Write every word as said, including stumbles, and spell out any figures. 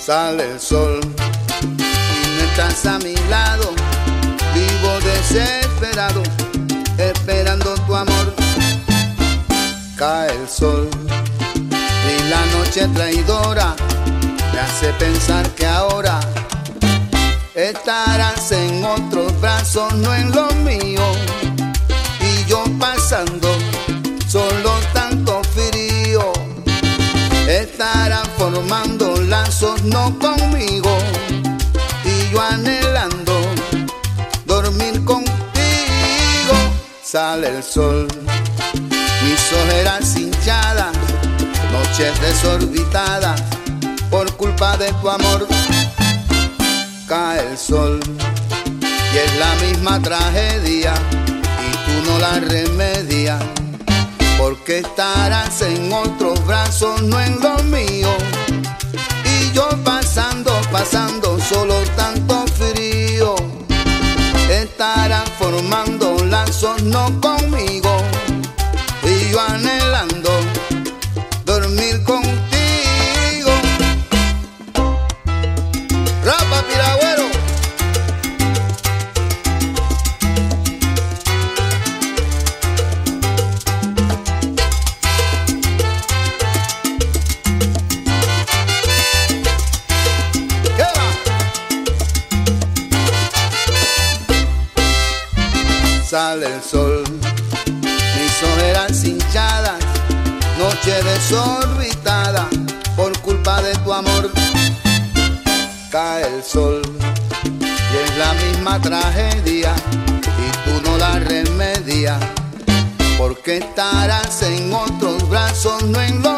Sale el sol y no estás a mi lado, vivo desesperado, esperando tu amor. Cae el sol y la noche traidora me hace pensar que ahora estarás en otros brazos, no en los míos, y yo pasando solo tanto frío. Estarán formando lazos no conmigo, y yo anhelando dormir contigo. Sale el sol, mis ojeras hinchadas, noches desorbitadas por culpa de tu amor. Cae el sol y es la misma tragedia, y tú no la remedias, porque estarás en otros brazos, no en los míos, y yo pasando, pasando solo tanto frío. Estarán formando lazos no conmigo, y yo anhelando dormir contigo. Rapa Piragüero. Sale el sol, mis ojeras hinchadas, noche desorbitada por culpa de tu amor. Cae el sol y es la misma tragedia, y tú no la remedias, porque estarás en otros brazos, no en los